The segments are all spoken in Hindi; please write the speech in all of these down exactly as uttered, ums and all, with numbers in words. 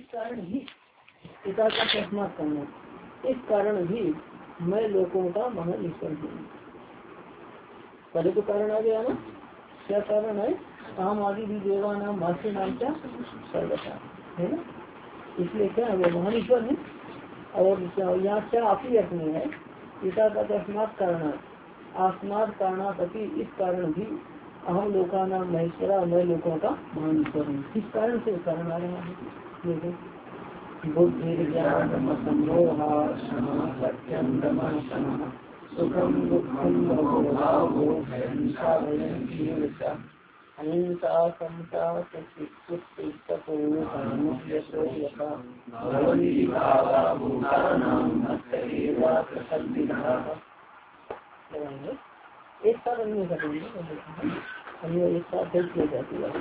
कारण ही पिता का तस्मात करना, इस कारण भी मैं लोगों का महान ईश्वर हूँ। पहले तो कारण आ गया ना, क्या कारण है? काम आदि भी देवा नाम भाष्य नाम क्या सर्वथा है ना, इसलिए क्या है वो महान ईश्वर है। और यहाँ क्या आप ही अर्थ में है, पिता का तस्मात कारण आसमात कारणापति, इस कारण भी अहम लोका नाम महेश्वरा, मैं लोगों का महान ईश्वर हूँ। किस कारण से कारण आ रहा है? देखो बुद्धि ज्ञान संमोहा सत्यम दमः शमः सुखम दुःखम अहिंसा समता एक साथ अन्य करेंगे, अन्य एक साथ हेल्प किया जाती है।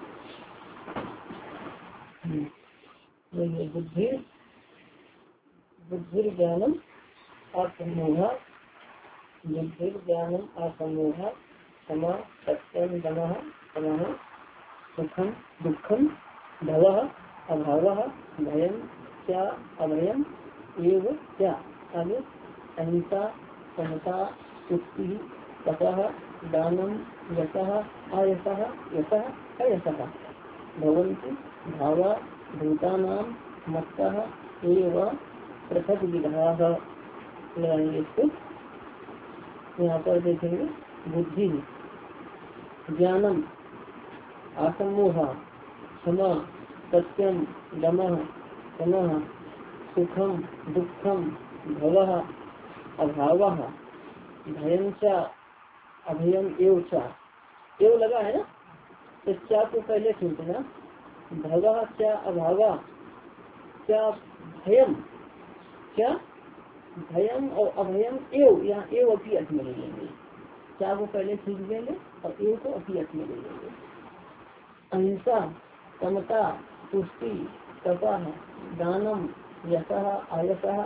बुद्धि बुद्धि ज्ञानम असमोहा, बुद्धि ज्ञानम असमोहा क्षमा सत्यम दमः शमः सुखम दुःखम भवः अभावः भयं क्या अभयम एव क्या आगे अहिंसा समता तुष्टि तपः दानम यशः आयशः यशः अयशः भवन्ति भावा भूतानां मत्तः एव पृथक विधाः। लगाएंगे इसको, यहाँ पर देखेंगे बुद्धि ज्ञानम असमोहा क्षमा सत्यम दमः शमः सुखम दुःखम भवः अभावः भयं च अभयम एव च, एव लगा है ना, तो क्या को पहले सुनना, भवः क्या अभावा क्या भयम, क्या भयम और अभयम एव, यहाँ एव अपनी अर्थ में ले लेंगे, क्या को पहले सीख देंगे और एव को अपनी अर्थ में ले लेंगे। अहिंसा समता तुष्टि तपः दानम यशः आयशः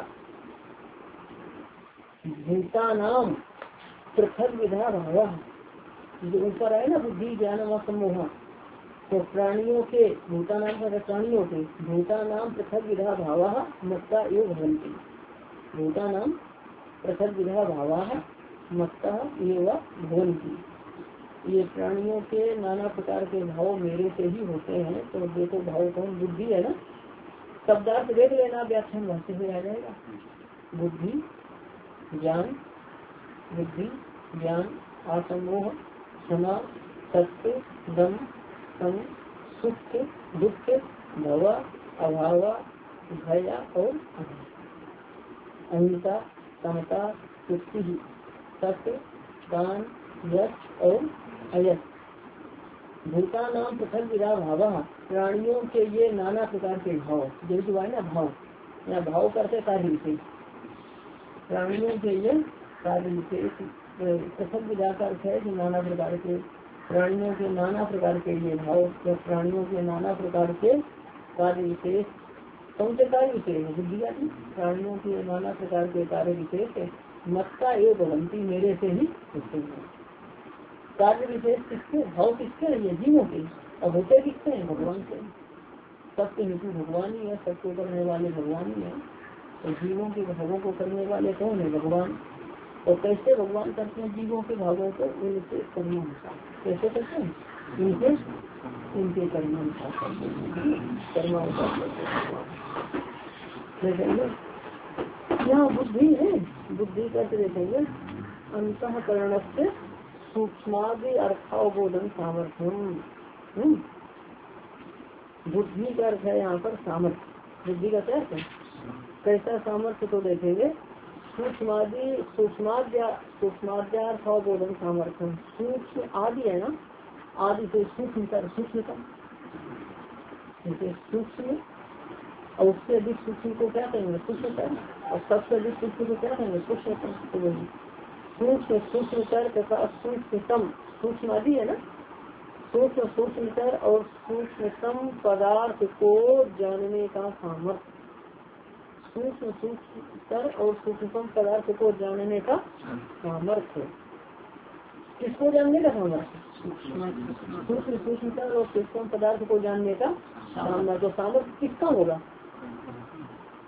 भूतानाम पृथक विधा भाव, जो ऊपर आए ना बुद्धि ज्ञान व सम्मोह, तो प्राणियों के भूतानाम का प्राणियों के भूतानाम पृथक विधा भाव मत्ता एव भवन्ति, भूतानाम पृथक विधा भाव मत्ता एव भवन्ति, ये प्राणियों के नाना प्रकार के भाव मेरे से ही होते हैं। तो देखो भाव कौन, बुद्धि है ना, शब्दार्थ देख लेना, व्याख्यान भाष्य से आ जाएगा। बुद्धि ज्ञान, बुद्धि ज्ञान असमोह क्षमा सत्य दम सम सुख दुख भव अभाव भय और अहिंसा समता तुष्टि सत्य दान यश और अयश भूता नाम पृथक विधा भाव, प्राणियों के ये नाना प्रकार के भाव, जो जो है ना भाव, या भाव करते कार्य विशेष, प्राणियों के ये कार्य विशेष पृथक विधा का अर्थ है कि नाना प्रकार के प्राणियों के नाना प्रकार के ये भाव, या प्राणियों के नाना प्रकार के कार्य विशेष, कौन से कार्य विशेष है? बुद्धि आदि प्राणियों के नाना प्रकार के कार्य विशेष मत्ता एव भवन्ति, मेरे से ही होते हैं। कार्य विशेष किसके, भाव किसके हैं? ये जीवों के, और होते किसके हैं? भगवान से। सबके हेतु भगवान ही है, सबको करने वाले भगवान ही है। तो जीवों के भावों को करने वाले कौन है? भगवान। और कैसे भगवान करते हैं जीवों के भावों को? इनके कर्मानुसार। कैसे करते हैं? इनके इनके कर्मानुसार करते हैं, कर्मानुसार देखेंगे। यहाँ बुद्धि है, बुद्धि करके देखेंगे अंतःकरण से सूक्ष्मादि अर्थावबोधन सामर्थ्यम। बुद्धि का अर्थ है यहाँ पर सामर्थ्य। बुद्धि का क्या है? कैसा सामर्थ्य? तो देखेंगे सूक्ष्मादि सूक्ष्माद्या सूक्ष्माद्यार्थावबोधन सामर्थ्यम। सूक्ष्म आदि है ना, आदि से सूक्ष्म कर सूक्ष्मतम, जैसे सूक्ष्म और उससे अधिक सूक्ष्म को क्या कहेंगे? सूक्ष्मतर। और सबसे अधिक सूक्ष्म को क्या कहेंगे? सूक्ष्मतम। तो वही सूक्ष्म सूक्ष्मतर तथा सूक्ष्मतम, सूक्ष्म आदि है ना, सूक्ष्म सूक्ष्मतर और सूक्ष्मतम पदार्थ को जानने का सामर्थ्य। सूक्ष्म सूक्ष्मतर और सूक्ष्मतम पदार्थ को जानने का सामर्थ्य। किसको जानने का सामर्थ्य? सूक्ष्म सूक्ष्मतर और सूक्ष्म पदार्थ को जानने का सामर्थ्य। तो सामर्थ्य किसका होगा?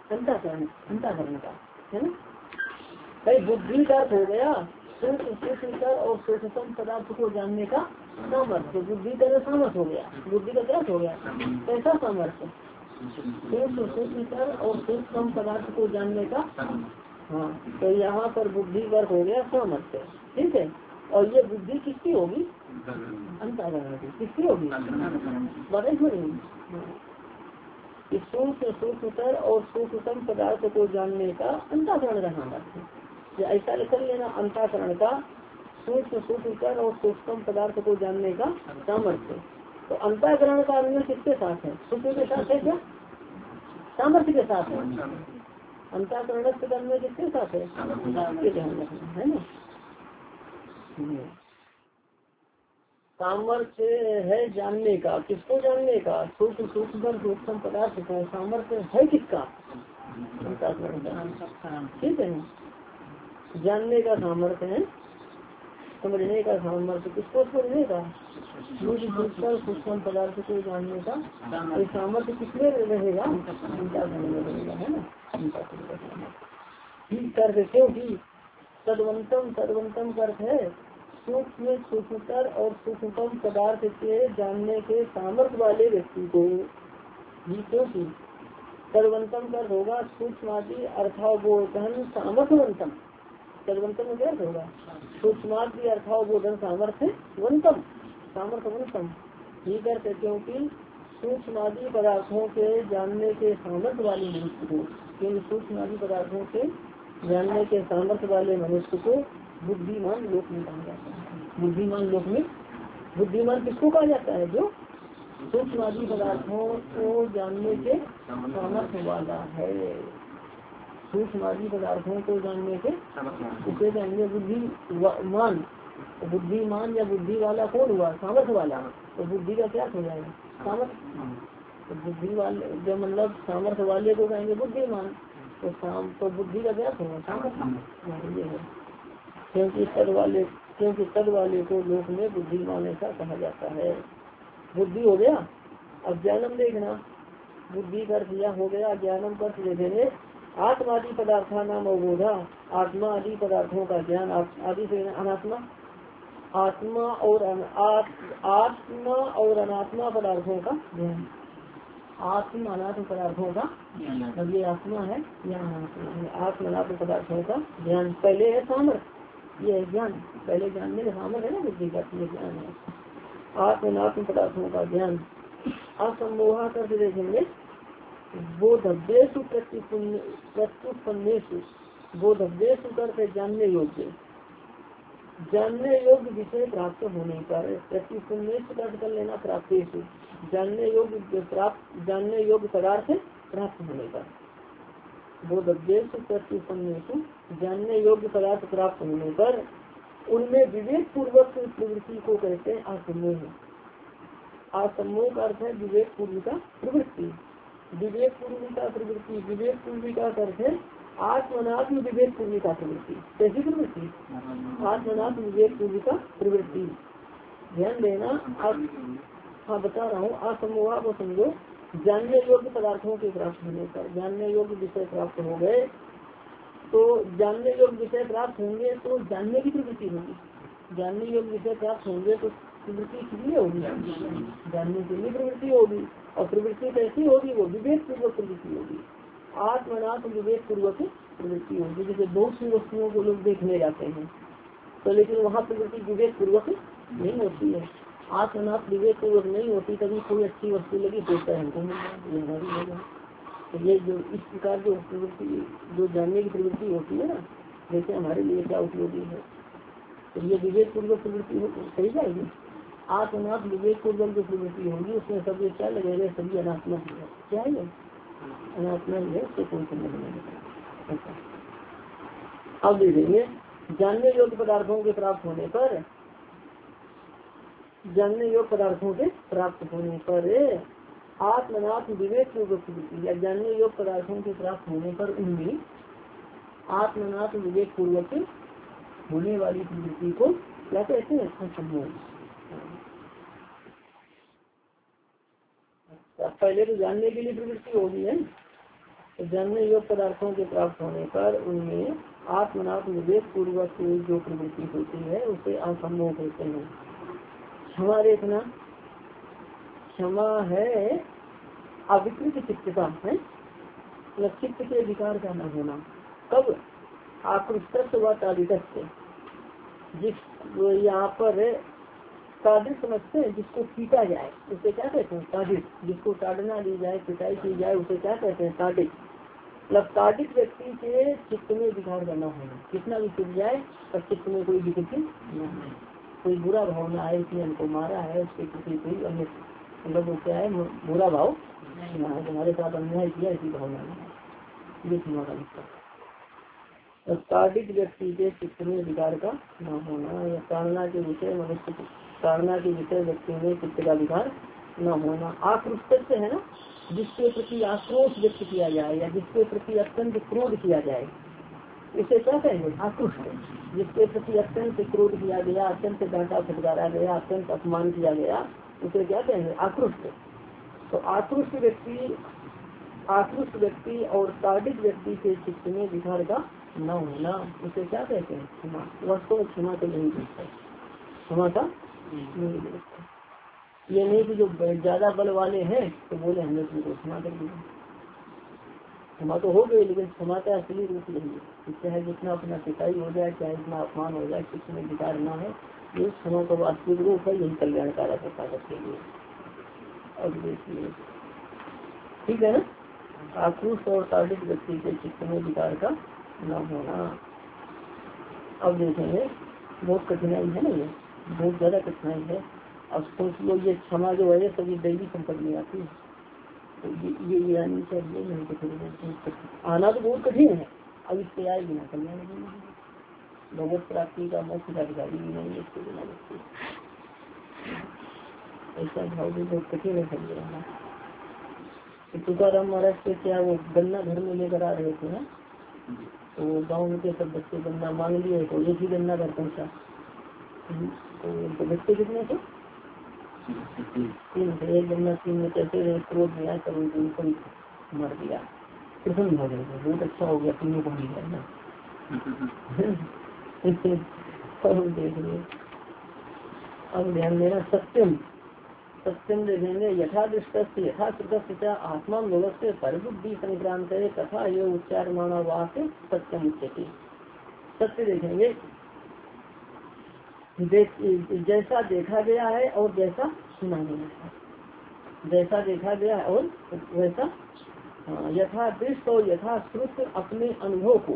अंतःकरण अंतःकरण का है ना। भाई बुद्धि का अर्थ हो गया सूक्ष्म सूक्ष्मतर और सूक्ष्मतम पदार्थ को जानने का सामर्थ्य। बुद्धि का सामर्थ्य हो गया, बुद्धि का क्या हो गया, कैसा सामर्थ्य, सूक्ष्म सूक्ष्मतर और सूक्ष्म पदार्थ को जानने का। हाँ तो यहाँ पर बुद्धि का अर्थ हो गया सामर्थ्य, ठीक है। और ये बुद्धि किसकी होगी, अंतःकरण की, किसकी होगी, बताइए सूक्ष्म सूक्ष्मतर और सूक्ष्मतम पदार्थ को जानने का अंतःकरण का सामर्थ्य। ऐसा कर लेना, अंतःकरण का सूक्ष्म सूक्ष्मतर और सूक्ष्म पदार्थ को जानने का सामर्थ्य। तो अंतःकरण का अन्वय किसके साथ है, सूक्ष्म के साथ है क्या, सामर्थ्य के साथ है। अंतःकरण का अन्वय किसके साथ है, है ना। सामर्थ्य है जानने का, किसको जानने का, सूक्ष्म सूक्ष्म सूक्ष्म पदार्थ को। सामर्थ्य है किसका, अंतःकरण का, ठीक है। जानने का सामर्थ्य है, समझने का सामर्थ्य, किसको समझने का, सूक्ष्म पदार्थ को जानने का सामर्थ्य किसमें रहेगा, अंतःकरण में रहेगा, है ना। ठीक कर, क्योंकि तदवंतम तदवंतम का अर्थ है सूक्ष्म सूक्ष्मतर और सूक्ष्मतम पदार्थ के जानने के सामर्थ्य वाले व्यक्ति को। क्योंकि तदवंतम का अर्थ होगा सूक्ष्मादि अर्थावबोधन सामर्थ्यवंतम। तदवंतम में क्या होगा, सूक्ष्मादि अर्थावबोधन सामर्थ्यवंतम, सामर्थ्यवंतम। ये करते क्योंकि सूक्ष्मादि पदार्थों के जानने के सामर्थ्य वाले मनुष्य को, क्योंकि सूक्ष्मादि पदार्थों के जानने के सामर्थ्य वाले मनुष्य को बुद्धिमान लोक में कहा जाता है। बुद्धिमान लोक में, बुद्धिमान किसको कहा जाता है, जो सूक्ष्मादि पदार्थों को जानने के सामर्थ्य वाला है। सूक्ष्मादि पदार्थों को जानने के उसे कहेंगे बुद्धिमान। बुद्धिमान या बुद्धि वाला कौन हुआ, सामर्थ्य वाला। तो बुद्धि का क्या हो जाएगा, सामर्थ्य। तो बुद्धि वाले जो मतलब सामर्थ्य वाले को कहेंगे बुद्धिमान। तो शाम तो बुद्धि का क्या होगा, सामर्थ्य ये है। क्योंकि तद वाले क्योंकि तद वाले को लोक में बुद्धिमान ऐसा कहा जाता है। बुद्धि हो गया। अब ज्ञानम देखना, बुद्धि का अर्थ यह हो गया, ज्ञानम का अर्थ देखेंगे आत्मादि पदार्था नाम अवबोधा। आत्मा आदि पदार्थों का ज्ञान, आदि से अनात्मा, आत्मा और आत्मा और अनात्मा पदार्थों का ज्ञान। आत्म अनात्म पदार्थों का, अब ये आत्मा है या अनात्मा है, आत्म अनात्म पदार्थों का ज्ञान। पहले है सामर्थ्य, ये ज्ञान पहले जानने का सामर्थ्य है ना, बुद्धि का ज्ञान है। आत्म अनात्म पदार्थों का ज्ञान। असमोहा करके देखेंगे बोधव्येषु प्रत्युत्पन्नेषु, बोधव्येषु करके जानने योग्य, जानने योग्य विषय प्राप्त होने पर, प्रत्युत्पन्नेषु कर लेना प्राप्तेषु, जानने योग्य प्राप्त जानने योग्य पदार्थ प्राप्त होने पर। बोधव्येषु प्रत्युत्पन्नेषु, जानने योग्य पदार्थ प्राप्त होने पर उनमें विवेक पूर्वक प्रवृत्ति को कहते हैं आसमोह। आसमोह का अर्थ है विवेक पूर्व का प्रवृत्ति। विवेक पूर्व का प्रवृत्ति, विवेक पूर्वी का अर्थ है आत्मनात्म विवेक पूर्वी का प्रवृत्ति। कैसी प्रवृत्ति, आत्मनात्म विवेक पूर्वी का प्रवृत्ति। ध्यान देना आप, हाँ बता रहा हूँ। असमोहा को समझो, जानने योग्य पदार्थों के प्राप्त होने पर, जानने योग्य विषय प्राप्त हो गए तो जानने योग्य विषय प्राप्त होंगे तो जानने की प्रवृत्ति होगी। जानने योग्य विषय प्राप्त होंगे तो प्रवृत्ति कितनी होगी, जानने के लिए प्रवृत्ति होगी। और प्रवृत्ति कैसी होगी, वो विवेक पूर्वक प्रवृत्ति होगी। आत्मनात्म विवेक पूर्वक प्रवृत्ति होगी। जैसे बहुत सी वस्तुओं को लोग देखने जाते हैं तो, लेकिन वहाँ प्रवृत्ति विवेक पूर्वक नहीं होती है, आत्मनात्म विवेक पूर्वक नहीं होती। कभी कोई अच्छी वस्तु लगी सोचता है हमको मिल जाए। तो ये जो इस प्रकार जो प्रवृत्ति, जो जानने की प्रवृत्ति होती है ना, जैसे हमारे लिए क्या उपयोगी है, तो ये विवेक पूर्वक प्रवृत्ति हो सही जाएगी। आत्मनाथ विवेक पूर्वक जो प्रवृत्ति होगी उसमें सब क्या लगेगा, सभी अनात्मा है। क्या है, अनात्मा ही है, उससे कोई संबंध नहीं है। अब देखेंगे जानने योग्य पदार्थों के प्राप्त होने पर, जानने योग्य पदार्थों के प्राप्त होने पर आत्मनात्म विवेक पूर्वक प्रवृत्ति, या जानने योग्य पदार्थों के प्राप्त होने पर उनमें आत्मनात्म विवेक पूर्वक होने वाली प्रवृत्ति को क्या कहते हैं, असमोह। पहले तो जानने के लिए प्रवृत्ति होगी है, तो जानने योग्य पदार्थों के प्राप्त होने पर उनमें आत्मनात्म विवेक पूर्वक जो प्रवृत्ति होती है उसे असम्मोह कहते हैं। क्षमा देखना, क्षमा है अविकृत चित्तता है, मतलब चित्त के विकार का न होना। कब? आकृष्ट व तादित से, जिस यहाँ पर तादित समझते हैं जिसको पीटा जाए उसे क्या कहते हैं? तादित। जिसको ताड़ना दी जाए, पिटाई की जाए उसे क्या कहते हैं? तादित। मतलब तादित व्यक्ति के चित्त में विकार करना होना, कितना भी पिट जाए पर चित्त में कोई विकृति न है, कोई बुरा भाव न आए कि हमको मारा है उसके प्रति कोई अन्य मतलब वो क्या है बुरा भाव न है, तुम्हारे साथ अन्याय किया इसी भावना नहीं। ये तुम्हारा मतलब तादित व्यक्ति के चित्त में विकार का न होना, या ताड़ना के विषय मनुष्य ताड़ना के विषय व्यक्ति में चित्त का विकार न होना। आक्रोश से है ना, जिसके प्रति आक्रोश व्यक्त किया जाए या जिसके प्रति अत्यंत क्रोध किया जाए उसे क्या कहेंगे? आक्रुष्ट। जिसके प्रति अत्यंत क्रोध किया गया, अत्यंत डांटा फटकारा गया, अत्यंत अपमान किया गया उसे क्या कहेंगे? आक्रुष्ट। तो आक्रुष्ट व्यक्ति आक्रुष्ट व्यक्ति और ताड़ित व्यक्ति के चित्त में विकार का न होना उसे क्या कहते हैं? क्षमा। वस्तु में क्षमा तो नहीं देता, क्षमा का नहीं देता। ये नहीं कि जो ज्यादा बल वाले हैं तो बोले हमने तुमको क्षमा कर दिया, क्षमा तो हो गई लेकिन क्षमा का असली रूप नहीं है। चाहे जितना अपना पिटाई हो जाए, चाहे जितना अपमान हो जाए, किसी में विकार ना है, ये क्षमा का वास्तविक रूप है। यही कल्याणकारक होता है सबके लिए। अब देखिए ठीक है ना, आक्रोश और ताड़ित व्यक्ति के चित्त में विकार का न होना। अब देखेंगे बहुत कठिनाई है ना, ये बहुत ज्यादा कठिनाई है। अब सोच लो ये क्षमा जो है सभी दैवी संपत्ति में आती है, तो ये ये आनी चाहिए नहीं कठिन आना तो बहुत कठिन है। अब इससे आए बिना कल्याण नहीं, भगवत प्राप्ति का मोक्ष का अधिकारी भी नहीं है इसके बिना व्यक्ति। ऐसा भाव भी बहुत कठिन है समझना। तुकाराम महाराज से क्या वो गन्ना घर में लेकर आ रहे थे ना, तो गाँव के सब बच्चे गन्ना मांग लिए, तो एक ही गन्ना घर पहुँचा। तो बच्चे कितने थे? तीन थे। एक गन्ना तीन में कहते रहे, क्रोध में आया तब उनको मार दिया। प्रसन्न हो गए, बहुत अच्छा हो गया, तीनों को मिल गया ना। अब देखिए, अब ध्यान देना, सत्यम सत्यम देखेंगे यथा दृष्ट यथा श्रुत आत्मा व्यवस्था परबुद्धि संक्रांत है तथा ये उच्चार माना वाक्य सत्यम उच्चति। सत्य देखेंगे देख, जैसा देखा गया है और जैसा सुना गया है, जैसा देखा गया है और वैसा यथा दृष्ट और यथा श्रुत अपने अनुभव को,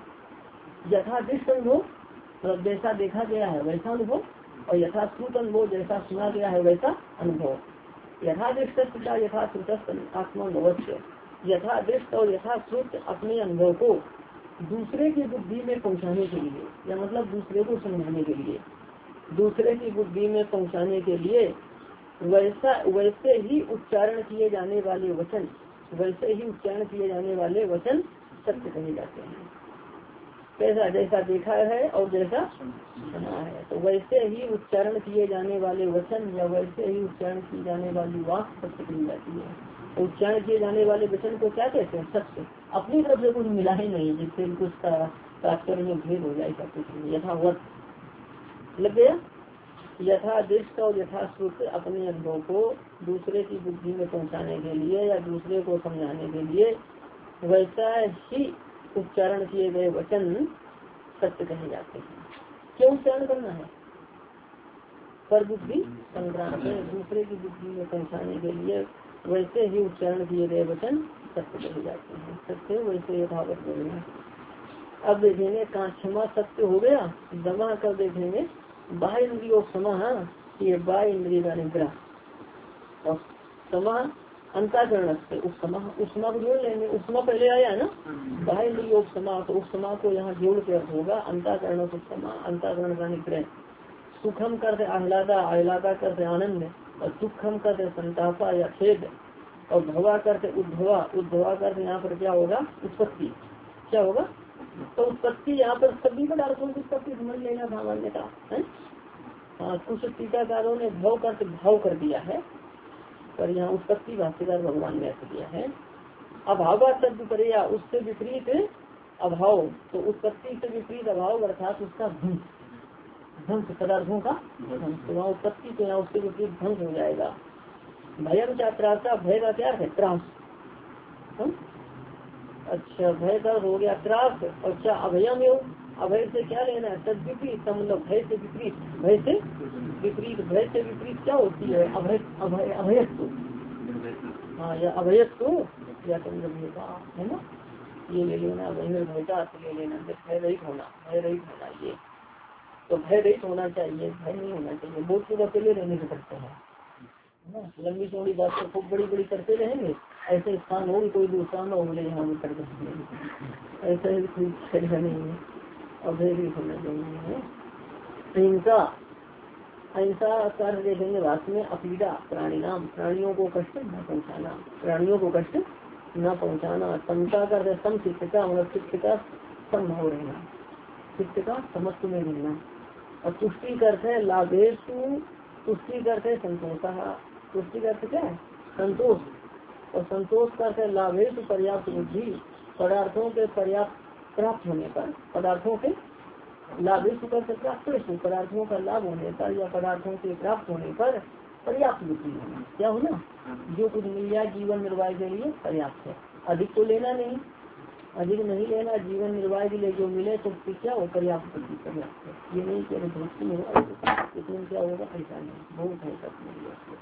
यथा दृष्ट अनुभव मतलब जैसा देखा गया है वैसा अनुभव, और यथा श्रुत अनुभव जैसा सुना गया है वैसा अनुभव। यथा दृष्ट यथा श्रुत आत्मानुभव, यथा दृष्ट और यथा श्रुत अपने अनुभव को दूसरे की बुद्धि में पहुंचाने के लिए, या मतलब दूसरे को समझाने के लिए, दूसरे की बुद्धि में पहुंचाने के लिए वैसा वैसे ही उच्चारण किए जाने वाले वचन वैसे ही उच्चारण किए जाने वाले वचन सत्य कहे जाते हैं। कैसा? जैसा देखा है और जैसा सुना है, तो वैसे ही उच्चारण किए जाने वाले वचन या वैसे ही उच्चारण की जाने वाली वाक सत्य कही जाती है। उच्चारण किए जाने वाले वचन को क्या कहते हैं? सत्य। अपनी तरफ से कुछ मिला ही नहीं जिससे कुछ का तात्पर्य में भेद हो जाए, कुछ यथावत लग गया। यथा दृष्ट और यथा श्रुत अपने अनुभव को दूसरे की बुद्धि में पहुंचाने के लिए या दूसरे को समझाने के लिए वैसा ही उच्चारण किए गए वचन सत्य कहे जाते हैं। क्यों उच्चारण करना है? पर बुद्धि संक्रांत है, दूसरे की बुद्धि में पहुंचाने के लिए वैसे ही उच्चारण किए गए वचन सत्य कहे जाते हैं। सत्य वैसे यथावत बोलना। अब देखेंगे कहाँ क्षमा सत्य हो गया, दमा कर देखेंगे बाह्य इंद्रियों क्षमा, ये बाह्य इंद्रिय का निग्रह, और क्षमा अंतःकरण से उपमा उपमा को जोड़ लेंगे। उपमा पहले आया है ना, बाह्य इंद्रियों उपमा, तो उपमा को यहाँ जोड़ के अर्थ होगा अंतःकरण उपमा, अंतःकरण का निग्रह। सुखम करते आह्लादा, आह्लादा करते आनंद, और दुखम करते संतापा या खेद, और भवा करते उद्भवा, उद्भवा करते यहाँ पर क्या होगा? उत्पत्ति। क्या होगा? तो उत्पत्ति यहाँ पर सभी पदार्थों की उत्पत्ति समझ लेना सामान्यता है। हाँ, कुछ टीकाकारों ने भाव करते भाव कर दिया है, पर यहाँ उत्पत्ति भाष्यकार भगवान ने ऐसा किया है। अभाव तद्विपर्या उससे विपरीत अभाव, तो उत्पत्ति से विपरीत अभाव अर्थात उसका ध्वंस, ध्वंस पदार्थों का ध्वंस, तो वहाँ उत्पत्ति तो यहाँ उससे विपरीत ध्वंस हो जाएगा। भयम त्रासा, भय का क्या है? त्रास। अच्छा, भय का हो गया त्रास। अच्छा, अभयम एवं, अभय से क्या लेना है? तद विपरीत, मतलब भय से विपरीत, भय से विपरीत, भय से विपरीत क्या होती है? अभय, अभय अभयत्व, हाँ या अभयत्व या चंद्रभेदा है ना, ये ले लेना। भय भयता ले लेना, भय रहित होना, भय रहित होना, ये तो भय रहित होना चाहिए, भय नहीं होना चाहिए। बहुत लोग अकेले रहने से करते हैं, लंबी चौड़ी बात तो खूब बड़ी बड़ी करते रहेंगे, ऐसे स्थान हो कोई दूसरा न हो बोले यहाँ में कर देंगे, ऐसा ही कोई शरीर नहीं है। अभय रहित होना चाहिए। अहिंसा, अहिंसा कर देखेंगे भाषण में, अपीड़ा प्राणी नाम, प्राणियों को कष्ट न पहुँचाना, प्राणियों को कष्ट न पहुँचाना। समता कर सम चित्त का, मतलब चित्त का समभाव रहना, चित्त का समत्व में रहना। और तुष्टि करते हैं लाभेशु, तुष्टि करते हैं संतोष, तुष्टि करते क्या है? संतोष। और संतोष करते लाभेशु पर्याप्त बुद्धि, पदार्थों के पर्याप्त प्राप्त होने पर, पदार्थों के लाभेशु करते प्राप्त, पदार्थों का लाभ होने पर या पदार्थों के प्राप्त होने पर पर्याप्त बुद्धि होना। क्या होना? जो कुछ मिल जाए जीवन निर्वाह के लिए पर्याप्त है, अधिक तो लेना नहीं, अधिक नहीं लेना, जीवन निर्वाह के लिए जो मिले तो क्या हो? पर्याप्त बुद्धि, पर्याप्त है। ये नहीं कि धोती होगा इसमें क्या होगा, ऐसा नहीं, बहुत है सब नहीं।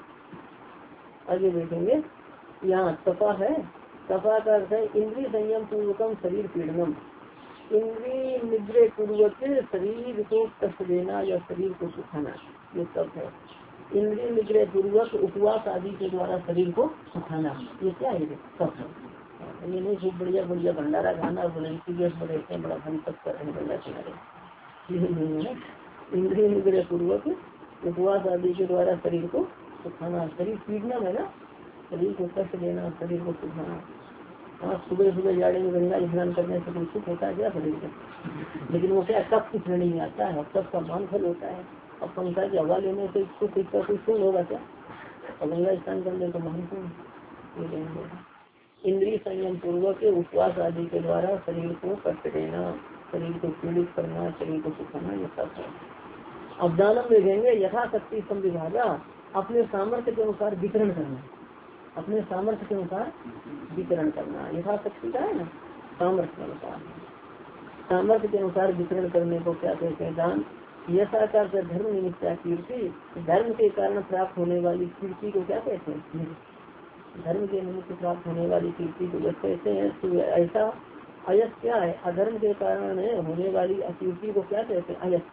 आगे देखेंगे, यहाँ तपा है, तपा का अर्थ है इंद्रिय संयम पूर्वकम शरीर पीड़नम, इंद्रिय निग्रह पूर्वक शरीर को कष्ट देना या शरीर को सुखाना, ये सब है। इंद्रिय निग्रह पूर्वक उपवास आदि के द्वारा शरीर को सुखाना, ये क्या है? सब है। ये नहीं खूब बढ़िया बढ़िया भंडारा खाना, बड़े बढ़े बड़ा धन तक कर रहे बढ़िया किनारे, ये नहीं है। इंद्रिय निग्रह पूर्वक उपवास आदि के द्वारा शरीर को सुखाना, शरीर पीड़ना है ना, शरीर को कष्ट देना, शरीर को सुखाना। हाँ, सुबह सुबह जाड़े में गंगा स्नान करने से कोई सुख होता है क्या शरीर का? लेकिन वो क्या तब की श्रेणी में आता है, तब का मान फल होता है। अब पंखा की हवा लेने से सुख इसका कोई सुख होगा क्या? और गंगा स्नान करने का मान फल। इंद्रिय संयम पूर्वक उपवास आदि के द्वारा शरीर को कष्ट देना, शरीर को पीड़ित करना, शरीर को सुखाना, ये सब है। अब दानम देखेंगे, यथाशक्ति संविभागा, अपने सामर्थ्य के अनुसार वितरण करना, अपने सामर्थ्य के अनुसार वितरण करना। यथाशक्ति का है ना, सामर्थ्य के अनुसार, सामर्थ्य के अनुसार वितरण करने को क्या कहते हैं? दान। यथा का धर्म निमित्त कीर्ति, धर्म के कारण प्राप्त होने वाली कीर्ति को क्या कहते हैं? धर्म के निमित्त प्राप्त होने वाली कीर्ति को जब कहते हैं ऐसा। अयस क्या है? अधर्म के कारण होने वाली अकीर्ति को क्या कहते हैं? अयस।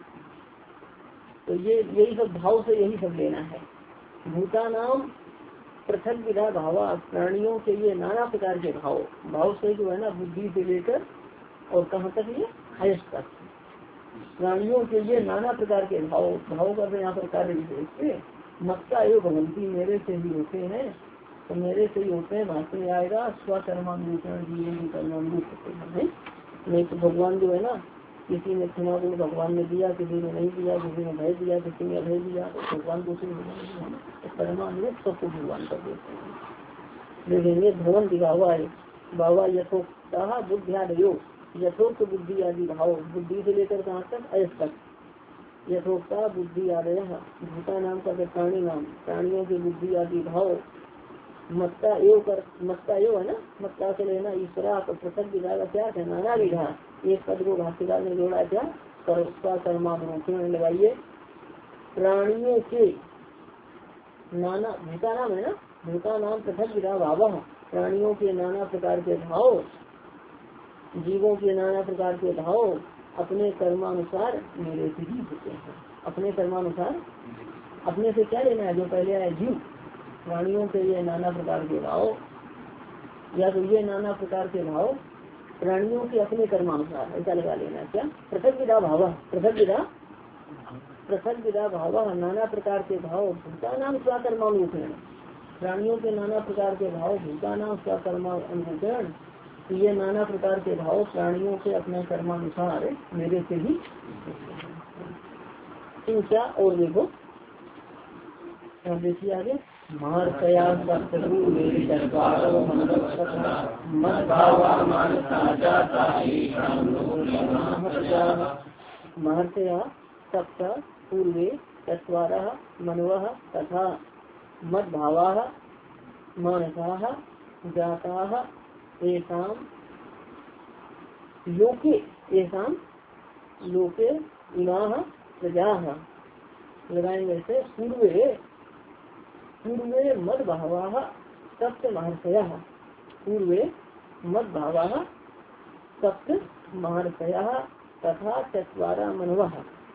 तो ये यही सब भाव से यही सब लेना है। भूता नाम पृथक विधा भावा, प्राणियों के ये नाना प्रकार के भाव, भाव से जो है ना बुद्धि से लेकर और कहाँ तक ये अयस तक, प्राणियों के ये नाना प्रकार के भाव, भाव का यहाँ पर कार्य विशेष मक्का एवं भगवंती, मेरे से ही होते हैं, तो मेरे से ही होते हैं। भाषण में आएगा स्वकर्मानुरूपण जीवन कर्मानुरूप, नहीं तो भगवान जो है ना, किसी ने क्षमा गुण भगवान ने दिया, किसी ने नहीं दिया, किसी ने भय दिया, किसी ने अभय दिया, तो भगवान को कर्मानुरूप सबको भगवान कर देते हैं। देखेंगे भवन दिखावा है बाबा यथोक्ता बुद्धियादयो, यथोक्त बुद्धि आदि भाव, बुद्धि से लेकर कहाँ तक? अयस तक। यथोक्ता बुद्धि आदय, भूता नाम का प्राणी नाम, प्राणियों की बुद्धि आदि भाव। मत्ता एव कर, मत्ता एव है ना, मत्ता से लेना ईश्वरा, पृथक विधा का क्या है? नाना विधा। एक पद को भाष्यकार ने जोड़ा क्या? कर्मानुरूपण लगाइए। प्राणियों के नाना, भूता नाम है ना, भूता नाम पृथक विधा भाव, प्राणियों के नाना प्रकार के भाव, जीवों के नाना प्रकार के भाव अपने कर्मानुसार मेरे से ही होते हैं। अपने कर्मानुसार, अपने से क्या लेना है? जो पहले आया जीव, प्राणियों के ये नाना प्रकार के भाव, या तो ये नाना प्रकार के भाव प्राणियों के अपने कर्मानुसार, ऐसा लगा लेना। क्या? पृथक विधा भाव, पृथक विधा, पृथक विधा भाव, नाना प्रकार के भाव भूता नाम स्वकर्मानुरूपेण, प्राणियों के नाना प्रकार के भाव भूता नाम स्वकर्मानुरूपेण, ये नाना प्रकार के भाव प्राणियों के अपने कर्मानुसार मेरे से ही। क्या और देखो देखिए आगे, महर्षया सप्तपूर्वे चत्वारो मनवस्तथा मद्भावा मानसा जाता येषां लोके महर्षयः। महर्षया सप्त पूर्वे चत्वारः मनवः तथा मद्भावाः मानसाः जाताः येषां लोके येषां लोके इमाः प्रजाः। लगाएंगे से पूर्वे पूर्वे मद्भावाः सप्त महर्षयः। पूर्वे मद्भावाः सप्त महर्षयः तथा चत्वारः मनवः।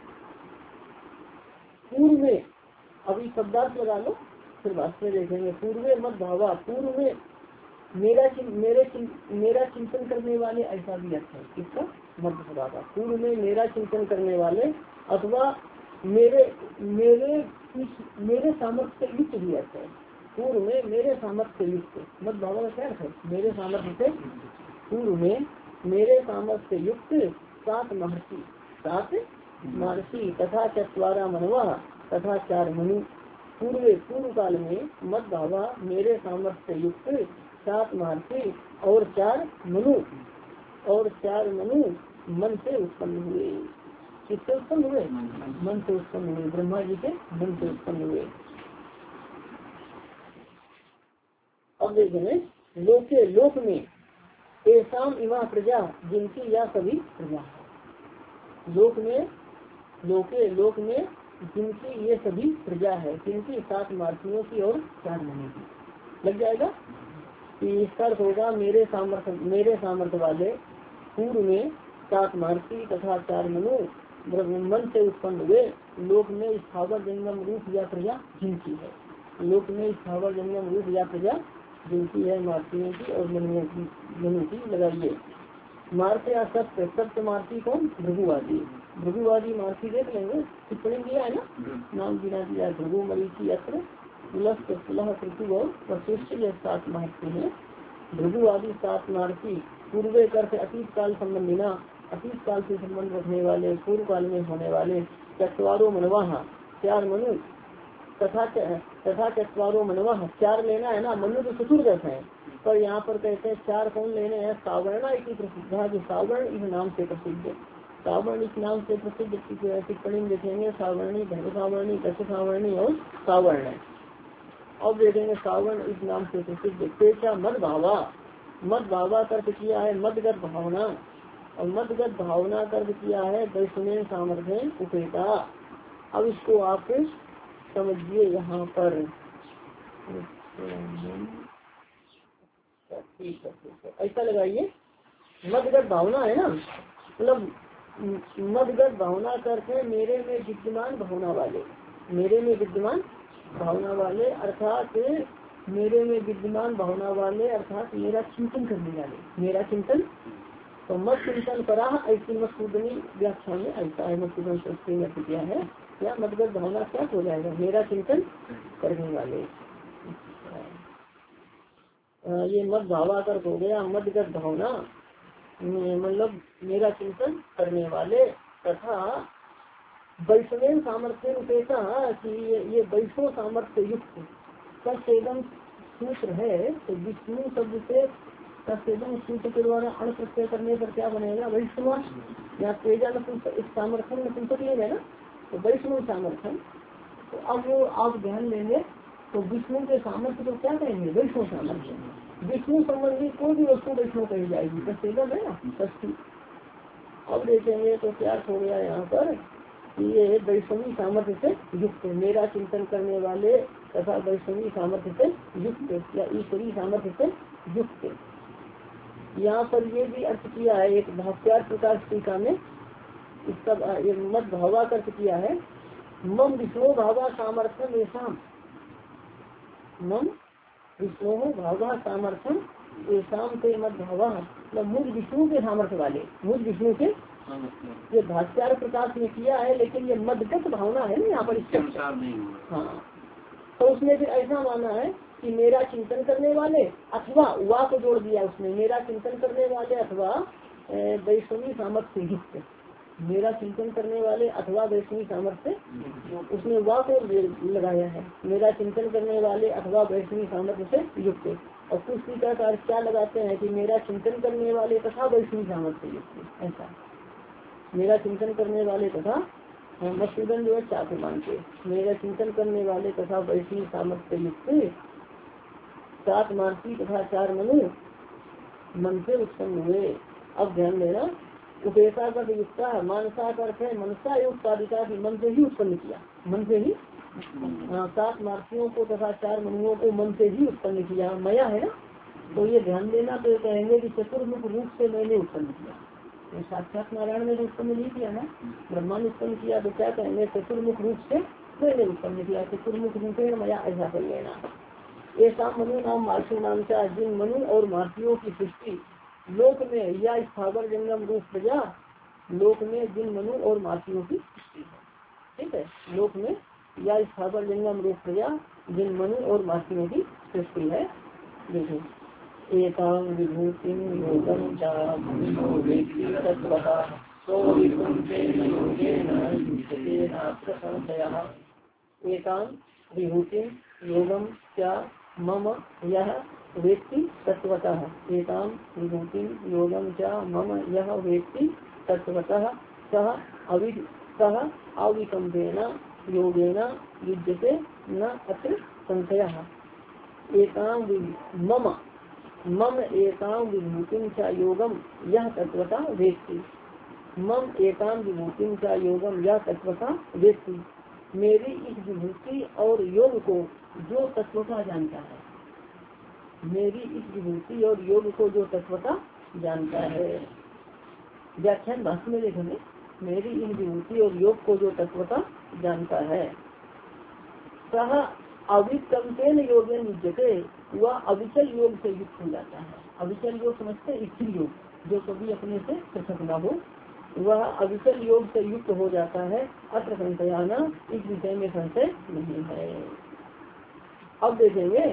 पूर्वे अभी शब्दार्थ लगा लो फिर भाष्य देखेंगे। पूर्वे मद्भावा पूर्व में मेरा मेरे मेरा चिंतन करने वाले ऐसा भी अर्थ है इसका मद्भावा का। पूर्व में मेरा चिंतन करने वाले अथवा मेरे मेरे मेरे सामर्थ्य से युक्त भी अर्थ है। पूर्व में मेरे सामर्थ्य से युक्त मद्भावा का क्या अर्थ है? मेरे सामर्थ्य से पूर्व में मेरे सामर्थ्य से युक्त सात महर्षि सात महर्षि तथा चत्वारा मनवा तथा चार मनु। पूर्व पूर्व काल में मद्भावा मेरे सामर्थ्य से युक्त सात महर्षि और चार मनु और चार मनु मन से उत्पन्न हुए। किससे उत्पन्न हुए? मन से उत्पन्न हुए। ब्रह्मा जी के मन से उत्पन्न हुए। अब देखेंगे लोके लोक में एसाम इमा प्रजा जिनकी या सभी प्रजा। लोक में लोके लोक में जिनकी ये सभी प्रजा है जिनकी सात महर्षियों की और चार मनु की। लग जाएगा कि इसका अर्थ होगा मेरे सामर्थ्य मेरे सामर्थ्य वाले पूर्व में सात महर्षि तथा चार मनु मन से उत्पन्न हुए। लोक में स्थावर जंगम रूप या प्रजा जिनकी है। लोक में स्थावर जंगम रूप या प्रजा जिनकी है महर्षियों की और मनुओं की मनु की। लगाइए महर्षि या सत्य सत्य महर्षि कौन? भृगुवादी। भृगुवादी महर्षि देख लेंगे टिप्पणी दिया है ना, नाम गिना दिया। भृगु मरीचि अत्र पृथु और वशिष्ठ ये सात महर्षि है। भृगुवादी सात महर्षि पूर्वे कर अतीत काल संबंधी ना अतीत काल से संबंध रखने वाले पूर्व काल में होने वाले चत्वारो मनवाह चार मनु तथा तथा चत्वारो मनवाह चार लेना है ना। मनु तो चतुर्दश है पर यहाँ पर कहते हैं चार कौन लेने हैं? सावर्ण इसी प्रसिद्ध है जो सावर्ण इस नाम से प्रसिद्ध। सावर्ण इस नाम से प्रसिद्ध टिप्पणी देखेंगे सावर्णी धर्म सावर्णी दश सावर्णी और सावर्ण। अब देखेंगे सावर्ण इस नाम से प्रसिद्ध। पेशा मद भावा मद भावा कर्त किया है मदगत भावना और मदगत भावना कर्त किया है वैष्णव सामर्थ्य उपेता। अब इसको आप समझिए यहाँ पर। ठीक है ठीक है ऐसा लगाइए मदगत भावना है ना, मतलब मदगत भावना करते मेरे में विद्यमान भावना वाले मेरे में विद्यमान भावना वाले अर्थात मेरे में विद्यमान भावना वाले अर्थात मेरा चिंतन करने वाले मेरा चिंतन। तो मत चिंतन करा ऐसी मसूदनी व्याख्या में ऐसा है मसूदन सृष्टि में क्या है या मदगत भावना क्या हो जाएगा? मेरा चिंतन करने वाले। आ, ये मद भावाकर हो गया मदगत भावना मतलब मेरा चिंतन करने वाले तथा वैष्णव सामर्थ्य उपेता कि ये वैष्णव सामर्थ्य युक्त तत्सेदन सूत्र है। तो विष्णु शब्द से तत्सेदन सूत्र के द्वारा अण प्रत्यय करने पर क्या बनेगा? वैष्णव या तेजा सामर्थ्य नपुंसक लेंगे ना तो वैष्णव सामर्थ्य। तो अब वो आप ध्यान देंगे तो विष्णु के सामर्थ्य को क्या कहेंगे? वैष्णव सामर्थ्य। विष्णु संबंधी कोई भी वस्तु वैष्णव कही जाएगी तत्सेदन है ना षष्ठी। अब देखेंगे तो क्या हो गया यहाँ पर ये वैष्णवी सामर्थ्य से युक्त मेरा चिंतन करने वाले तथा वैष्णवी सामर्थ्य से युक्त या ईश्वरी सामर्थ्य से युक्त। यहाँ पर ये भी अर्थ किया है एक भाष्यार्थ प्रकाश टीका में इसका मद भावा अर्थ किया है मम विष्णु भावा सामर्थ्यम ऐसाम मम विष्णु भावा सामर्थ्यम ऐसाम के मद भावा मतलब मुझ विष्णु के सामर्थ्य वाले मुझ विष्णु के ये भाष्यार्थ प्रकाश में किया है लेकिन ये मदगत भावना है ना यहाँ पर इसका हाँ। तो उसने फिर ऐसा माना है कि मेरा चिंतन करने वाले अथवा वा को जोड़ दिया उसने मेरा चिंतन करने वाले अथवा वैष्णवी सामर्थ्य युक्त मेरा चिंतन करने वाले अथवा वैष्णवी सामर्थ्य, उसने वाक और लगाया है, मेरा चिंतन करने वाले अथवा वैष्णवी सामर्थ्य से युक्त। और कुछ टीका का क्या लगाते हैं कि मेरा चिंतन करने वाले तथा वैष्णवी सामर्थ्य युक्त, ऐसा मेरा चिंतन करने वाले तथा मत्स्यगन जो है चाकू मानते, मेरा चिंतन करने वाले तथा वैष्णवी सामर्थ्य युक्त सात मानसी तथा चार मनु मन से उत्पन्न हुए। अब ध्यान देना, उपेक्षा का युक्ता है, मानसा का अर्थ है मनसा एवं उत्पादिका भी, मन से ही उत्पन्न किया, मन से ही सात मार्सियों को तथा चार मनुओं को मन से ही उत्पन्न किया, मया है ना। तो ये ध्यान देना, तो कहेंगे कि चतुर्मुख रूप से मैंने उत्पन्न किया, तो साक्षात नारायण ने उत्पन्न नहीं किया ना, ब्रह्मा ने उत्पन्न किया, तो क्या कहेंगे चतुर्मुख रूप से मैंने उत्पन्न किया, चतुर्मुख रूपेण मया, ऐसा कर लेना। ऐसा मनु नाम मार्सी नाम से जिन मनु और मार्सियों की सृष्टि लोक में या स्थावर जंगम रूप प्रजा, लोक में जिन मनु और मार्सियों की सृष्टि है, ठीक है, लोक में या स्थावर जंगम रूप प्रजा जिन मनु और मार्सियों की सृष्टि है। देखो एकां विभूतिं योगं च वेत्ति तत्त्वतः सो विभूतेन योगेन युज्यते नात्र संशयः। एकां विभूतिं योगं च मम यः वेत्ति तत्त्वतः, एकां विभूतिं योगं च मम यः वेत्ति तत्त्वतः सः अवि सः अविकम्पेन योगेन युज्यते न अत्र संशयः। एकां मम मम एकां विभूतिं च योगं यः तत्त्वतः वेत्ति, मम एकां विभूतिं च योगं यः तत्त्वतः वेत्ति, मेरी इस विभूति और योग को जो तत्वतः जानता है, मेरी इस विभूति और योग को जो तत्वतः जानता है। व्याख्यान भाष्य में देखेंगे, मेरी इन विभूति और योग को जो तत्वतः जानता है, सह अविकम्पेन योगेन युज्यते, वह अविचल योग से युक्त हो जाता है। अविचल योग समझते स्थिर योग, जो कभी अपने से पृथक न हो, वह अविचल योग से युक्त हो जाता है। अत्र संशयाना, इस विषय में संशय नहीं है। अब देखेंगे